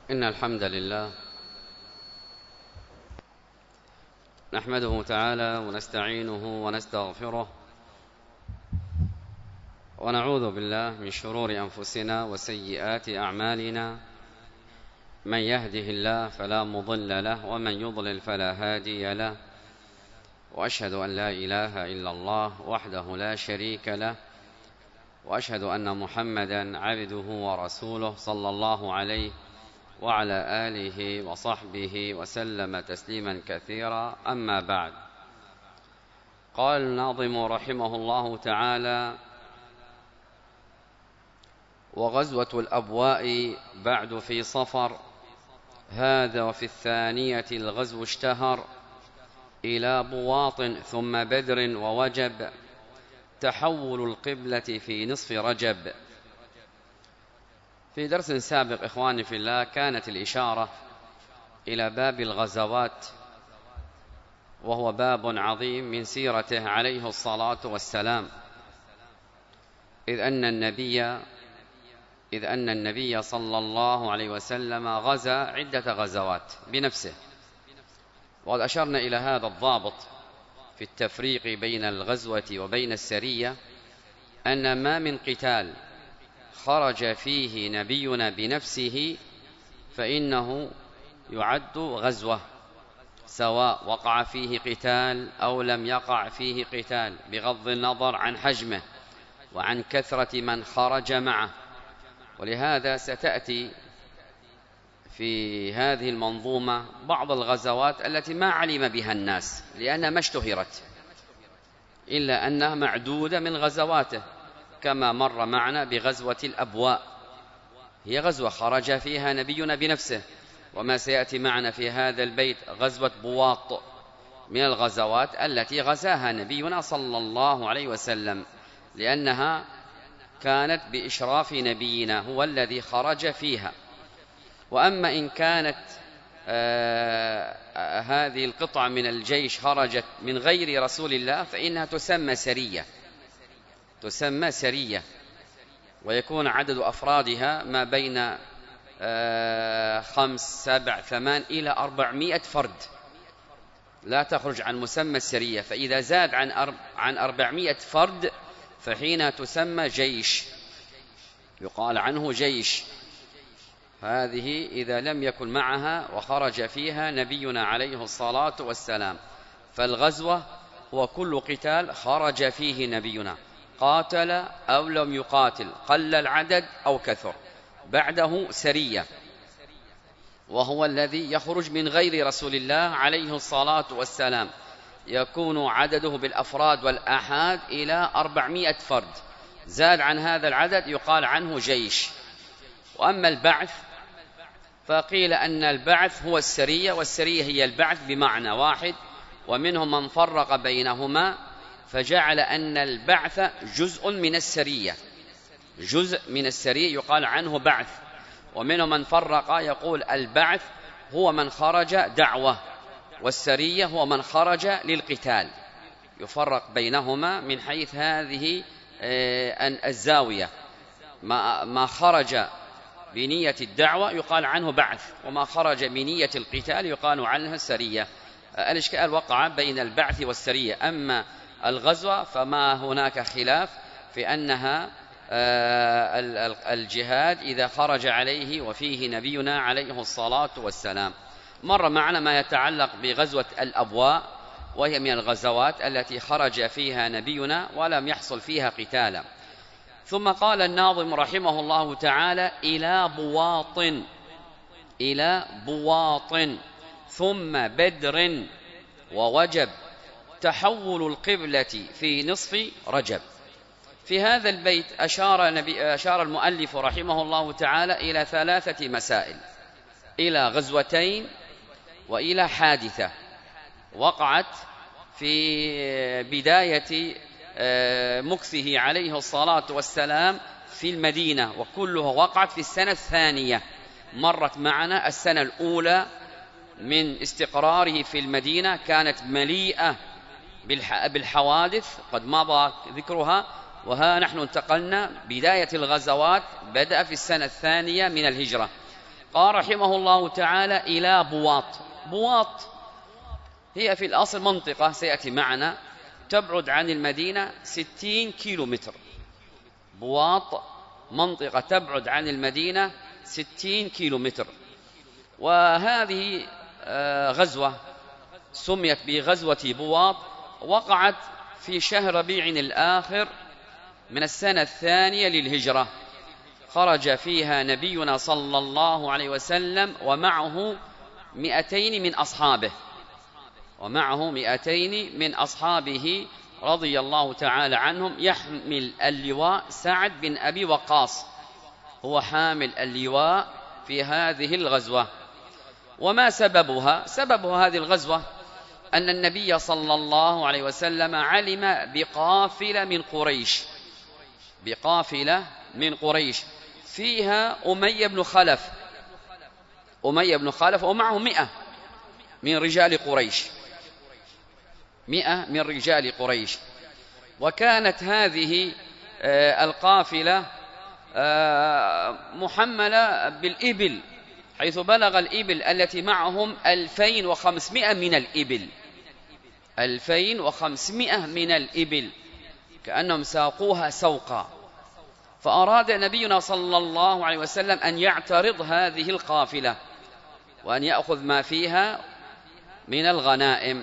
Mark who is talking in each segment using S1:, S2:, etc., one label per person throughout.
S1: إن الحمد لله نحمده تعالى ونستعينه ونستغفره ونعوذ بالله من شرور أنفسنا وسيئات أعمالنا. من يهده الله فلا مضل له ومن يضلل فلا هادي له، وأشهد أن لا إله إلا الله وحده لا شريك له، وأشهد أن محمدا عبده ورسوله صلى الله عليه وعلى آله وصحبه وسلم تسليما كثيرا. أما بعد، قال الناظم رحمه الله تعالى: وغزوة الأبواء بعد في صفر، هذا وفي الثانية الغزو اشتهر، إلى بواط ثم بدر ووجب، تحول القبلة في نصف رجب. في درس سابق إخواني في الله كانت الإشارة إلى باب الغزوات، وهو باب عظيم من سيرته عليه الصلاة والسلام، إذ أن النبي صلى الله عليه وسلم غزا عدة غزوات بنفسه. وقد أشرنا إلى هذا الضابط في التفريق بين الغزوة وبين السرية، أن ما من قتال خرج فيه نبينا بنفسه فإنه يعد غزوة، سواء وقع فيه قتال أو لم يقع فيه قتال، بغض النظر عن حجمه وعن كثرة من خرج معه. ولهذا ستأتي في هذه المنظومة بعض الغزوات التي ما علم بها الناس لأنها ما اشتهرت، إلا أنها معدودة من غزواته، كما مر معنا بغزوة الأبواء، هي غزوة خرج فيها نبينا بنفسه. وما سيأتي معنا في هذا البيت غزوة بواط من الغزوات التي غزاها نبينا صلى الله عليه وسلم، لأنها كانت بإشراف نبينا، هو الذي خرج فيها. وأما إن كانت هذه القطعة من الجيش خرجت من غير رسول الله فإنها تسمى سرية، ويكون عدد أفرادها ما بين 5 7 8 إلى 400 فرد، لا تخرج عن مسمى السرية. فإذا زاد عن 400 فرد فحين تسمى جيش، يقال عنه جيش. هذه إذا لم يكن معها وخرج فيها نبينا عليه الصلاة والسلام. فالغزوة هو كل قتال خرج فيه نبينا، قاتل أو لم يقاتل، قل العدد أو كثر، بعده سرية، وهو الذي يخرج من غير رسول الله عليه الصلاة والسلام، يكون عدده بالأفراد والآحاد إلى 400 فرد، زاد عن هذا العدد يقال عنه جيش. وأما البعث فقيل أن البعث هو السرية، والسرية هي البعث بمعنى واحد، ومنهم من فرق بينهما فجعل أن البعث جزء من السرية يقال عنه بعث. ومنهم من فرق يقول البعث هو من خرج دعوة، والسرية هو من خرج للقتال، يفرق بينهما من حيث هذه الزاوية. ما خرج بنية الدعوة يقال عنه بعث، وما خرج بنية القتال يقال عنه سرية. الإشكال وقع بين البعث والسرية. أما الغزوة فما هناك خلاف في أنها الجهاد إذا خرج عليه وفيه نبينا عليه الصلاة والسلام. مر معنا ما يتعلق بغزوة الأبواء، وهي من الغزوات التي خرج فيها نبينا ولم يحصل فيها قتالا. ثم قال الناظم رحمه الله تعالى: إلى بواط ثم بدر ووجب، تحول القبلة في نصف رجب. في هذا البيت أشار المؤلف رحمه الله تعالى إلى 3 مسائل: إلى غزوتين، وإلى حادثة وقعت في بداية مكثه عليه الصلاة والسلام في المدينة، وكلها وقعت في السنة الثانية. مرت معنا السنة الأولى من استقراره في المدينة كانت مليئة بالحوادث قد مضى ذكرها، وها نحن انتقلنا بداية الغزوات بدأ في السنة الثانية من الهجرة. قال رحمه الله تعالى: إلى بواط. بواط هي في الأصل منطقة سيأتي معنا تبعد عن المدينة 60 كيلو متر. بواط منطقة تبعد عن المدينة 60 كيلو متر. وهذه غزوة سميت بغزوة بواط، وقعت في شهر ربيع الآخر من السنة الثانية للهجرة. خرج فيها نبينا صلى الله عليه وسلم ومعه 200 من أصحابه رضي الله تعالى عنهم. يحمل اللواء سعد بن أبي وقاص، هو حامل اللواء في هذه الغزوة. وما سببها؟ سبب هذه الغزوة أن النبي صلى الله عليه وسلم علم بقافلة من قريش فيها أمية بن خلف ومعه 100 من رجال قريش. وكانت هذه القافلة محملة بالإبل، حيث بلغ الإبل التي معهم 2500 من الإبل، كأنهم ساقوها سوقا. فأراد نبينا صلى الله عليه وسلم أن يعترض هذه القافلة وأن يأخذ ما فيها من الغنائم.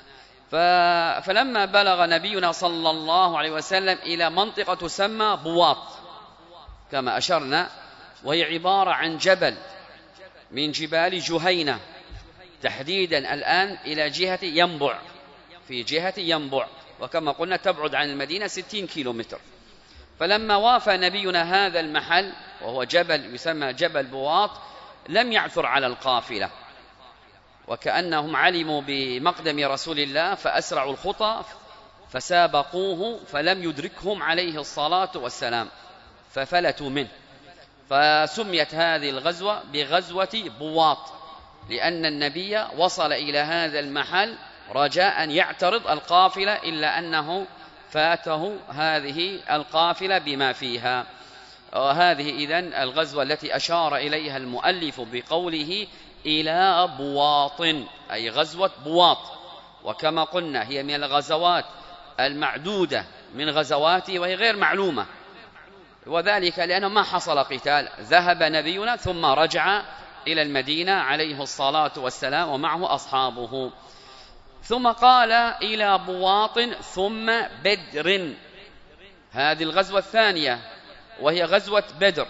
S1: فلما بلغ نبينا صلى الله عليه وسلم إلى منطقة تسمى بواط كما أشرنا، وهي عبارة عن جبل من جبال جهينة، تحديدا الآن إلى جهة ينبع، في جهة ينبع، وكما قلنا تبعد عن المدينة 60 كيلو متر. فلما وافى نبينا هذا المحل وهو جبل يسمى جبل بواط، لم يعثر على القافلة، وكأنهم علموا بمقدم رسول الله فأسرعوا الخطى فسابقوه، فلم يدركهم عليه الصلاة والسلام ففلتوا منه. فسميت هذه الغزوة بغزوة بواط، لأن النبي وصل إلى هذا المحل رجاء يعترض القافلة، إلا أنه فاته هذه القافلة بما فيها. وهذه إذن الغزوة التي أشار إليها المؤلف بقوله إلى بواط، أي غزوة بواط. وكما قلنا هي من الغزوات المعدودة من غزواته، وهي غير معلومة، وذلك لأنه ما حصل قتال. ذهب نبينا ثم رجع إلى المدينة عليه الصلاة والسلام ومعه أصحابه. ثم قال إلى بواط ثم بدر، هذه الغزوة الثانية وهي غزوة بدر،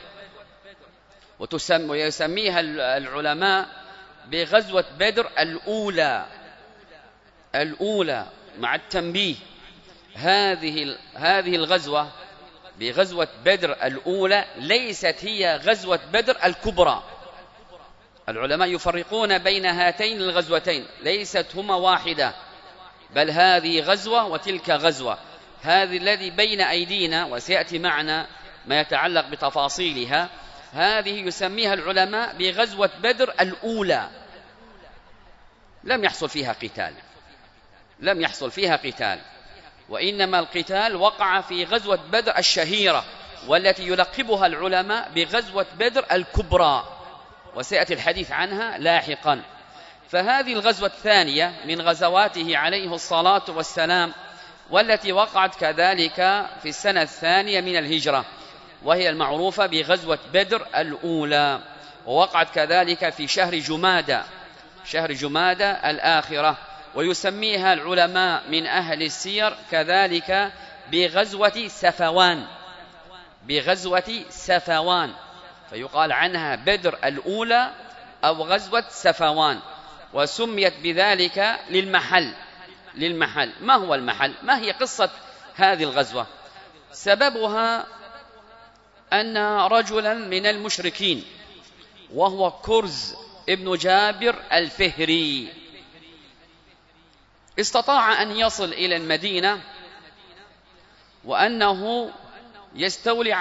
S1: ويسميها العلماء بغزوة بدر الأولى مع التنبيه. هذه الغزوة بغزوة بدر الأولى ليست هي غزوة بدر الكبرى. العلماء يفرقون بين هاتين الغزوتين، ليست هما واحدة، بل هذه غزوة وتلك غزوة. هذه الذي بين أيدينا وسيأتي معنا ما يتعلق بتفاصيلها، هذه يسميها العلماء بغزوة بدر الأولى. لم يحصل فيها قتال، وإنما القتال وقع في غزوة بدر الشهيرة، والتي يلقبها العلماء بغزوة بدر الكبرى، وسيأتي الحديث عنها لاحقا. فهذه الغزوة الثانية من غزواته عليه الصلاة والسلام، والتي وقعت كذلك في السنة الثانية من الهجرة، وهي المعروفة بغزوة بدر الأولى، ووقعت كذلك في شهر جمادى الآخرة. ويسميها العلماء من أهل السير كذلك بغزوة سفوان، فيقال عنها بدر الأولى أو غزوة سفوان، وسميت بذلك للمحل. ما هو المحل؟ ما هي قصة هذه الغزوة؟ سببها أن رجلا من المشركين وهو كرز ابن جابر الفهري استطاع أن يصل إلى المدينة، وأنه يستولي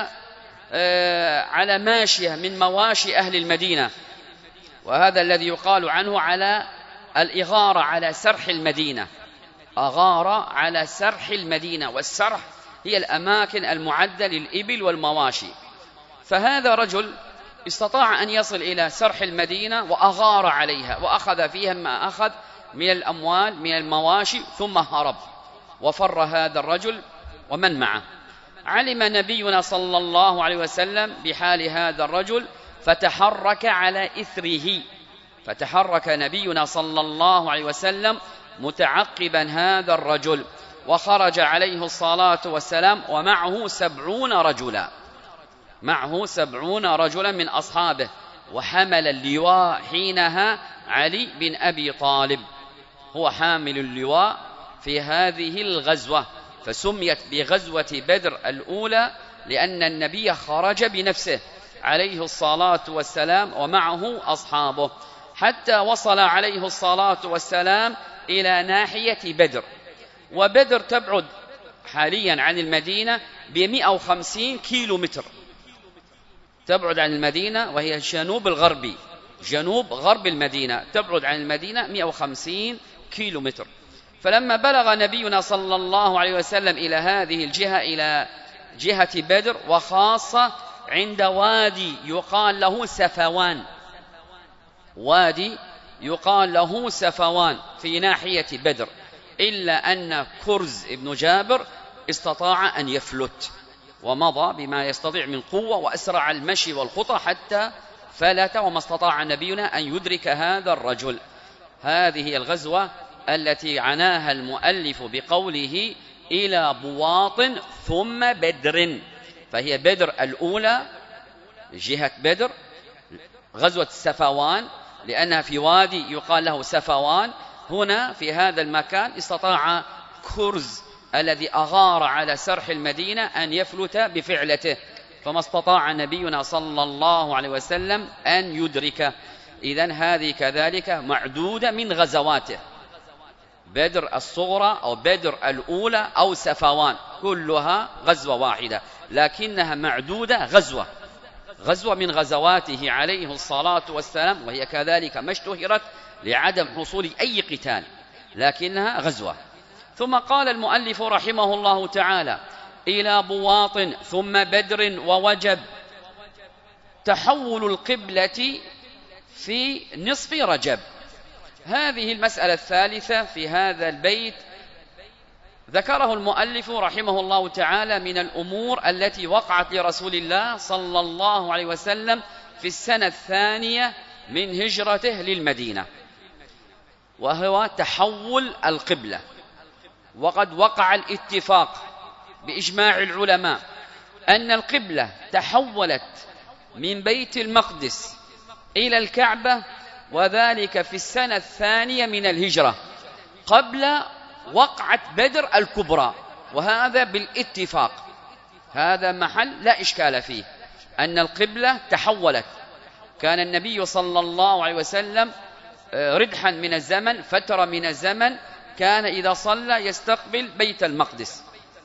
S1: على ماشية من مواشي أهل المدينة، وهذا الذي يقال عنه على الإغارة على سرح المدينة. أغار على سرح المدينة، والسرح هي الأماكن المعدة للإبل والمواشي. فهذا رجل استطاع أن يصل إلى سرح المدينة وأغار عليها وأخذ فيها ما أخذ من الأموال من المواشي ثم هرب وفر هذا الرجل ومن معه. علم نبينا صلى الله عليه وسلم بحال هذا الرجل فتحرك على إثره، فتحرك نبينا صلى الله عليه وسلم متعقبا هذا الرجل، وخرج عليه الصلاة والسلام ومعه 70 رجلا، معه 70 رجلا من أصحابه، وحمل اللواء حينها علي بن أبي طالب، هو حامل اللواء في هذه الغزوة، فسميت بغزوة بدر الأولى لأن النبي خرج بنفسه عليه الصلاة والسلام ومعه أصحابه، حتى وصل عليه الصلاة والسلام إلى ناحية بدر. وبدر تبعد حاليا عن المدينة ب150 كيلو متر، تبعد عن المدينة وهي الجنوب الغربي، جنوب غرب المدينة، تبعد عن المدينة 150 كيلو متر. فلما بلغ نبينا صلى الله عليه وسلم إلى هذه الجهة، إلى جهة بدر، وخاصة عند وادي يقال له سفوان، وادي يقال له سفوان في ناحية بدر، إلا أن كرز ابن جابر استطاع أن يفلت ومضى بما يستطيع من قوة وأسرع المشي والخطى حتى فلت، وما استطاع نبينا أن يدرك هذا الرجل. هذه الغزوة التي عناها المؤلف بقوله إلى بواطن ثم بدر، فهي بدر الأولى جهة بدر، غزوة سفوان لأنها في وادي يقال له سفوان. هنا في هذا المكان استطاع كرز الذي أغار على سرح المدينة أن يفلت بفعلته، فما استطاع نبينا صلى الله عليه وسلم أن يدركه. إذن هذه كذلك معدودة من غزواته، بدر الصغرى أو بدر الأولى أو سفوان، كلها غزوة واحدة، لكنها معدودة غزوة من غزواته عليه الصلاة والسلام، وهي كذلك ما اشتهرت لعدم حصول أي قتال، لكنها غزوة. ثم قال المؤلف رحمه الله تعالى إلى بواطن ثم بدر ووجب، تحول القبلة في نصف رجب. هذه المسألة الثالثة في هذا البيت ذكره المؤلف رحمه الله تعالى من الأمور التي وقعت لرسول الله صلى الله عليه وسلم في السنة الثانية من هجرته للمدينة، وهو تحول القبلة. وقد وقع الاتفاق بإجماع العلماء أن القبلة تحولت من بيت المقدس إلى الكعبة، وذلك في السنة الثانية من الهجرة قبل وقعة بدر الكبرى، وهذا بالاتفاق، هذا محل لا إشكال فيه أن القبلة تحولت. كان النبي صلى الله عليه وسلم ردحا من الزمن، فترة من الزمن، كان إذا صلى يستقبل بيت المقدس،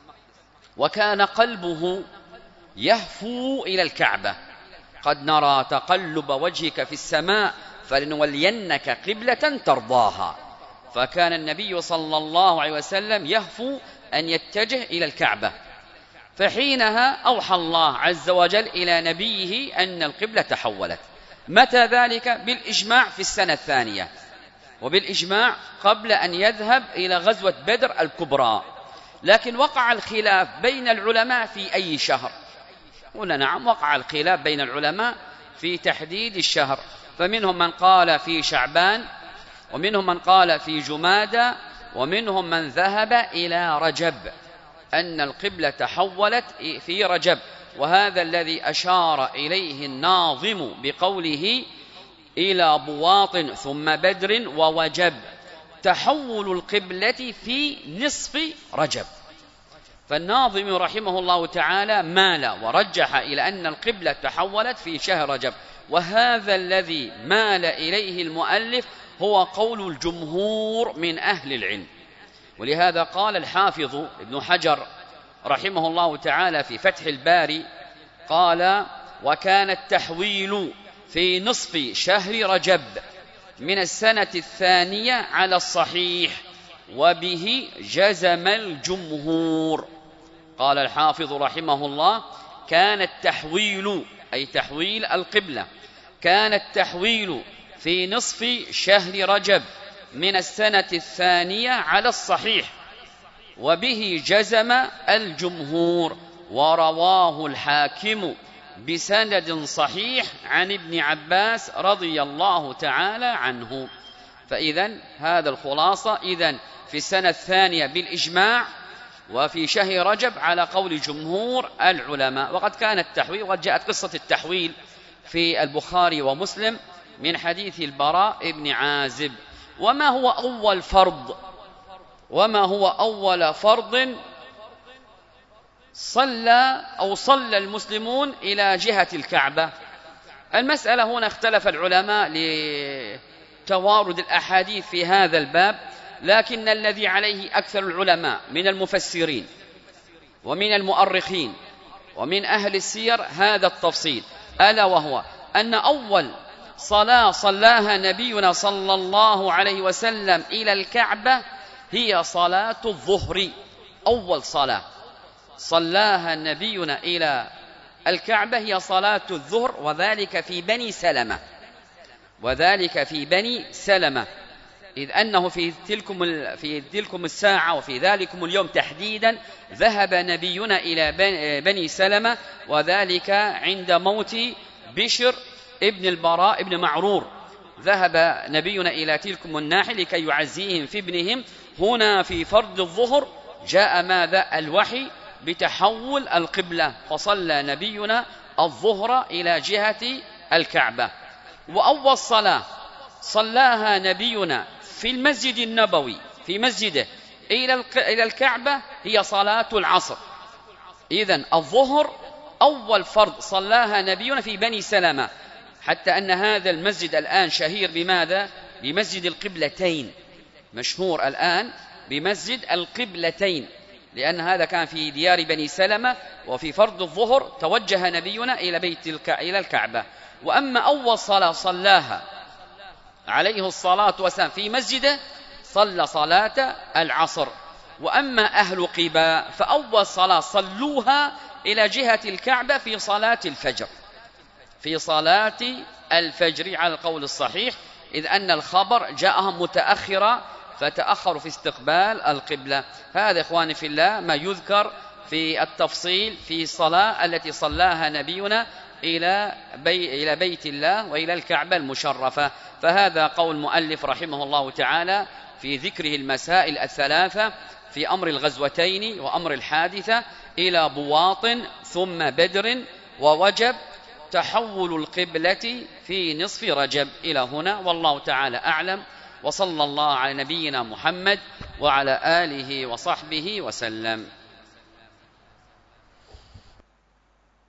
S1: وكان قلبه يهفو إلى الكعبة. قد نرى تقلب وجهك في السماء فلنولينك قبلة ترضاها. فكان النبي صلى الله عليه وسلم يهفو أن يتجه إلى الكعبة، فحينها أوحى الله عز وجل إلى نبيه أن القبلة تحولت. متى ذلك؟ بالإجماع في السنة الثانية، وبالإجماع قبل أن يذهب إلى غزوة بدر الكبرى. لكن وقع الخلاف بين العلماء في أي شهر. قلنا نعم، وقع الخلاف بين العلماء في تحديد الشهر، فمنهم من قال في شعبان، ومنهم من قال في جمادى، ومنهم من ذهب إلى رجب، أن القبلة تحولت في رجب. وهذا الذي أشار إليه الناظم بقوله إلى بواطن ثم بدر ووجب، تحول القبلة في نصف رجب. فالناظم رحمه الله تعالى مال ورجح إلى أن القبلة تحولت في شهر رجب، وهذا الذي مال إليه المؤلف هو قول الجمهور من أهل العلم. ولهذا قال الحافظ ابن حجر رحمه الله تعالى في فتح الباري قال: وكان التحويل في نصف شهر رجب من السنة الثانية على الصحيح، وبه جزم الجمهور. قال الحافظ رحمه الله: كان التحويل أي تحويل القبلة. كان التحويل في نصف شهر رجب من السنة الثانية على الصحيح، وبه جزم الجمهور، ورواه الحاكم بسند صحيح عن ابن عباس رضي الله تعالى عنه. فإذن هذا الخلاصة، إذن في السنة الثانية بالإجماع، وفي شهر رجب على قول جمهور العلماء. وقد كان التحويل، وقد جاءت قصة التحويل في البخاري ومسلم من حديث البراء بن عازب. وما هو أول فرض صلى المسلمون إلى جهة الكعبة؟ المسألة هنا اختلف العلماء لتوارد الأحاديث في هذا الباب، لكن الذي عليه أكثر العلماء من المفسرين ومن المؤرخين ومن أهل السير هذا التفصيل، ألا وهو أن أول صلاة صلاها نبينا صلى الله عليه وسلم إلى الكعبة هي صلاة الظهر. أول صلاة صلاها نبينا إلى الكعبة هي صلاة الظهر، وذلك في بني سلمة، إذ أنه في تلكم الساعة وفي ذلكم اليوم تحديدا ذهب نبينا إلى بني سلمة، وذلك عند موت بشر ابن البراء ابن معرور. ذهب نبينا إلى تلكم الناحية لكي يعزيهم في ابنهم. هنا في فرض الظهر جاء ماذا؟ الوحي بتحول القبلة، فصلى نبينا الظهر إلى جهة الكعبة. وأول صلاة صلاها نبينا في المسجد النبوي في مسجده إلى الكعبة هي صلاة العصر. إذن الظهر أول فرض صلاها نبينا في بني سلمة، حتى أن هذا المسجد الآن شهير بماذا؟ بمسجد القبلتين، مشهور الآن بمسجد القبلتين، لأن هذا كان في ديار بني سلمة. وفي فرض الظهر توجه نبينا إلى الكعبة. وأما أول صلاة صلاها عليه الصلاة والسلام في مسجده صلى صلاة العصر. وأما أهل قباء فأول صلاة صلوها إلى جهة الكعبة في صلاة الفجر على القول الصحيح، إذ أن الخبر جاءهم متأخرا فتأخروا في استقبال القبلة. هذا إخواني في الله ما يذكر في التفصيل في الصلاة التي صلاها نبينا إلى بيت الله وإلى الكعبة المشرفة. فهذا قول المؤلف رحمه الله تعالى في ذكره المسائل الثلاثة في أمر الغزوتين وأمر الحادثة إلى بواط ثم بدر، ووجب تحول القبلة في نصف رجب. إلى هنا والله تعالى أعلم، وصلى الله على نبينا محمد وعلى آله وصحبه وسلم.